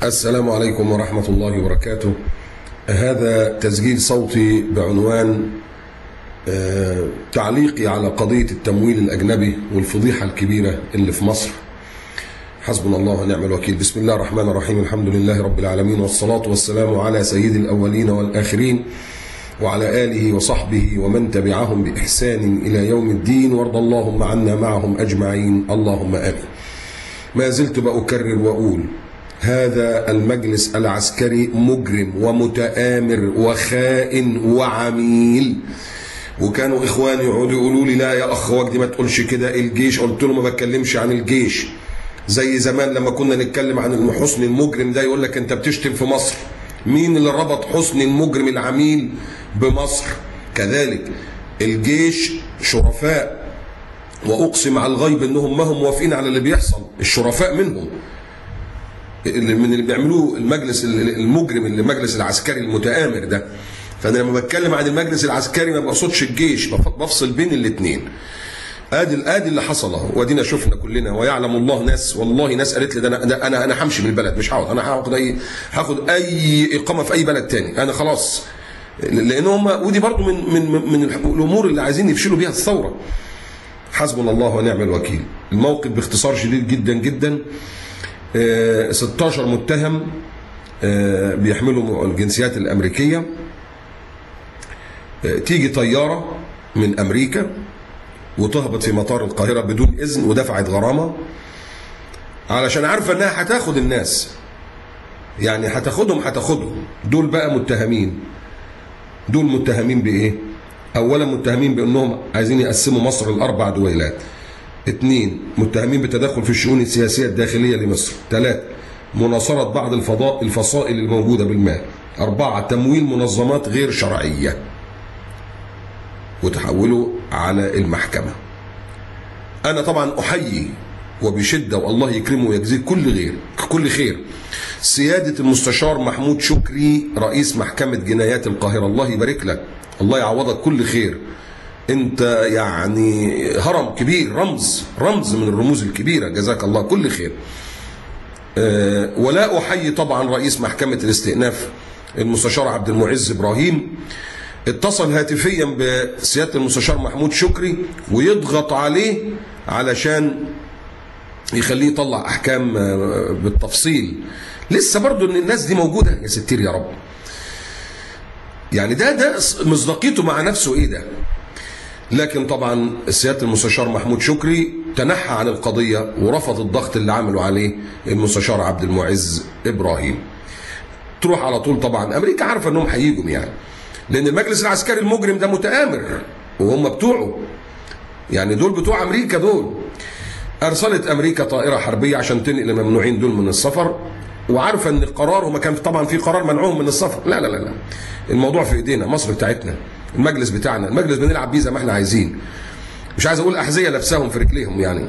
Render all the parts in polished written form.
السلام عليكم ورحمة الله وبركاته. هذا تسجيل صوتي بعنوان تعليقي على قضية التمويل الأجنبي والفضيحة الكبيرة اللي في مصر. حسبنا الله ونعم الوكيل. بسم الله الرحمن الرحيم. الحمد لله رب العالمين، والصلاة والسلام على سيد الأولين والآخرين وعلى آله وصحبه ومن تبعهم بإحسان إلى يوم الدين، وارض اللهم عنا معهم أجمعين، اللهم آمين. ما زلت بأكرر وأقول: هذا المجلس العسكري مجرم ومتآمر وخائن وعميل. وكانوا إخواني يقعدوا يقولوا لي: لا يا أخ وجدي ما تقولش كده الجيش. قلت له: ما بتكلمش عن الجيش. زي زمان لما كنا نتكلم عن حسني المجرم ده يقول لك أنت بتشتم في مصر. مين اللي ربط حسني المجرم العميل بمصر؟ كذلك الجيش شرفاء، وأقسم على الغيب أنهم ما هم موافقين على اللي بيحصل. الشرفاء منهم من اللي بيعملوه المجلس المجرم، اللي المجلس العسكري المتآمر ده. فانا لما بتكلم عن المجلس العسكري ما بقصدش الجيش، بفصل بين الاثنين. ادي اللي حصل اهو، وادينا شفنا كلنا ويعلم الله. ناس والله ناس قالت لي: ده انا همشي من البلد، مش هقعد، انا هاخد اي اقامه في اي بلد تاني، انا خلاص. لان هم ودي برضو من الامور اللي عايزين يفشلوا بيها الثوره. حسبنا الله ونعم الوكيل. الموقف باختصار شديد جدا جدا: 16 متهم بيحملوا الجنسيات الأمريكية. تيجي طيارة من أمريكا وتهبط في مطار القاهرة بدون إذن، ودفعت غرامة علشان عارفة أنها هتاخد الناس، يعني هتاخدهم. دول بقى متهمين. دول متهمين بإيه؟ أولا متهمين بأنهم عايزين يقسموا مصر لأربع دويلات. 2 متهمين بالتدخل في الشؤون السياسية الداخلية لمصر. 3 مناصرة بعض الفصائل الموجودة بالمال. 4 تمويل منظمات غير شرعية، وتحولوا على المحكمة. أنا طبعا أحيي وبشدة، والله يكرمه ويجزيه كل خير سيادة المستشار محمود شكري رئيس محكمة جنايات القاهرة. الله يبارك لك، الله يعوضك كل خير. انت يعني هرم كبير، رمز من الرموز الكبيرة، جزاك الله كل خير. ولا أحيي طبعا رئيس محكمة الاستئناف المستشار عبد المعز إبراهيم. اتصل هاتفيا بسيادة المستشار محمود شكري ويضغط عليه علشان يخليه يطلع أحكام بالتفصيل. لسه برضو ان الناس دي موجودة، يا ستير يا رب. يعني ده مصداقيته مع نفسه ايه ده؟ لكن طبعا سيادة المستشار محمود شكري تنحى عن القضية ورفض الضغط اللي عملوا عليه المستشار عبد المعز إبراهيم. تروح على طول طبعا أمريكا عارفة أنهم هيجوا، يعني لأن المجلس العسكري المجرم ده متآمر وهم بتوعه، يعني دول بتوع أمريكا. دول أرسلت أمريكا طائرة حربية عشان تنقل الممنوعين دول من السفر، وعارفة أن القرار، وما كان طبعا في قرار منعهم من السفر. لا لا لا لا، الموضوع في إيدينا، مصر بتاعتنا، المجلس بتاعنا، المجلس بنلعب بيه زي ما احنا عايزين. مش عايز اقول احذيه لابساهم في رجليهم يعني.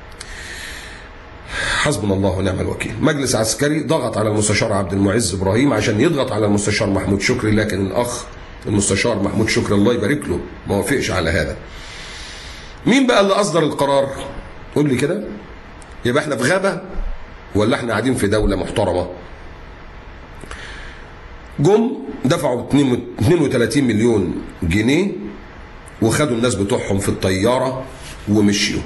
حسبنا الله ونعم الوكيل. مجلس عسكري ضغط على المستشار عبد المعز ابراهيم عشان يضغط على المستشار محمود شكري، لكن الاخ المستشار محمود شكري الله يبارك له ما وافقش على هذا. مين بقى اللي اصدر القرار؟ قول لي كده. يبقى احنا في غابه ولا احنا قاعدين في دوله محترمه؟ جم دفعوا 32 مليون جنيه وخدوا الناس بتوعهم في الطيارة ومشيوا.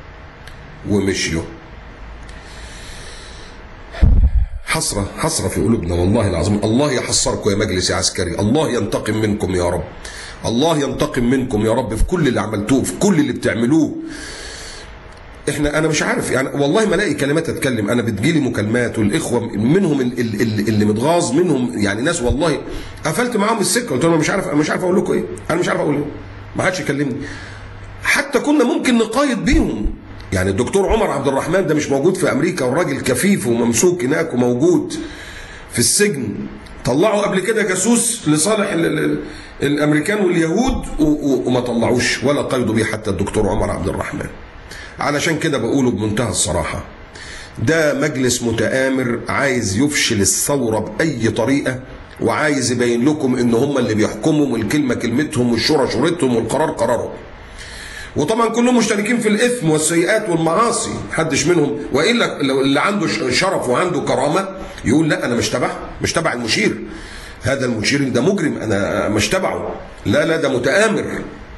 حسرة في قلوبنا والله العظيم. الله يحسركم يا مجلس يا عسكري، الله ينتقم منكم يا رب، الله ينتقم منكم يا رب في كل اللي عملتوه، في كل اللي بتعملوه. انا مش عارف يعني، والله ما الاقي كلمات اتكلم. انا بتجيلي مكالمات، والاخوه منهم اللي متغاظ منهم، يعني ناس والله قفلت معاهم السكه، قلت لهم مش عارف اقول لكم ايه، انا مش عارف اقول ايه، ما حدش يكلمني. حتى كنا ممكن نقايض بيهم، يعني الدكتور عمر عبد الرحمن ده مش موجود في امريكا، والراجل كفيف وممسوك هناك وموجود في السجن. طلعوا قبل كده جاسوس لصالح الامريكان واليهود وما طلعوش ولا قيدوا بيه حتى الدكتور عمر عبد الرحمن. علشان كده بقوله بمنتهى الصراحة، ده مجلس متآمر عايز يفشل الثورة بأي طريقة، وعايز يبين لكم ان هم اللي بيحكموا، والكلمة كلمتهم، والشورى شورتهم، والقرار قرارهم. وطبعا كلهم مشتركين في الاثم والسيئات والمعاصي، محدش منهم، والا لو اللي عنده شرف وعنده كرامه يقول لا انا مش تبع المشير، هذا المشير ده مجرم انا مش تبعه، لا ده متآمر.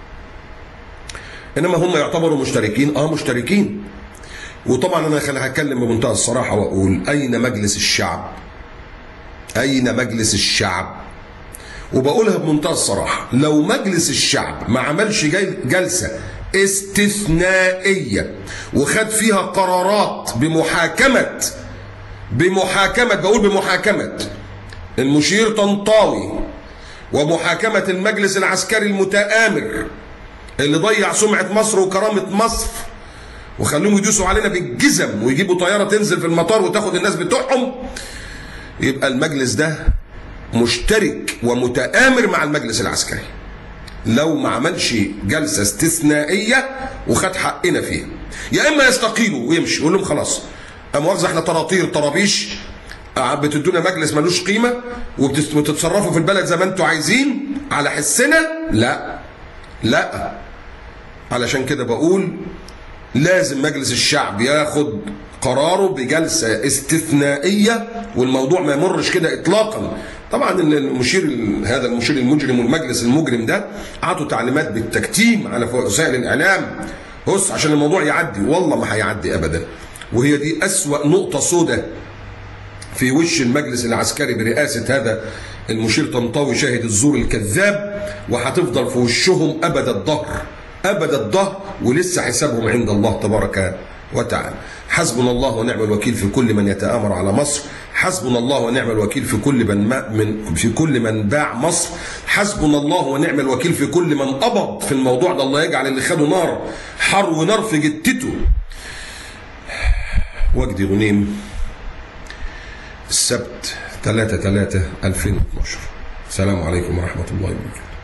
انما هم يعتبروا مشتركين، مشتركين. وطبعا انا هتكلم بمنتهى الصراحه واقول اين مجلس الشعب؟ اين مجلس الشعب؟ وبقولها بمنتهى الصراحه، لو مجلس الشعب ما عملش جلسه استثنائيه وخد فيها قرارات بمحاكمه المشير طنطاوي، ومحاكمه المجلس العسكري المتآمر اللي ضيع سمعه مصر وكرامه مصر وخلوهم يدوسوا علينا بالجزم ويجيبوا طياره تنزل في المطار وتاخد الناس بتوعهم، يبقى المجلس ده مشترك ومتآمر مع المجلس العسكري لو ما عملش جلسه استثنائيه وخد حقنا فيها. يا اما يستقيلوا ويمشي ويقول لهم خلاص مؤاخذه احنا طرابيش بتدونا مجلس ملوش قيمه وتتصرفوا في البلد زي ما انتوا عايزين على حسنا. لا علشان كده بقول لازم مجلس الشعب ياخد قراره بجلسه استثنائيه والموضوع ما يمرش كده اطلاقا. طبعا هذا المشير المجرم والمجلس المجرم ده عطوا تعليمات بالتكتيم على وسائل الاعلام عشان الموضوع يعدي، والله ما هيعدي ابدا. وهي دي اسوأ نقطه سوداء في وش المجلس العسكري برئاسه هذا المشير طنطاوي شاهد الزور الكذاب، وهتفضل في وشهم ابد الظهر ولسه حسابهم عند الله تبارك وتعالى. حسبنا الله ونعم الوكيل في كل من يتآمر على مصر، حسبنا الله ونعم الوكيل في كل من باع مصر، حسبنا الله ونعم الوكيل في كل من قبض في الموضوع ده. الله يجعل اللي خدوا نار حر ونار في جتته. وجدي غنيم، السبت 3/3/2012. السلام عليكم ورحمة الله وبركاته.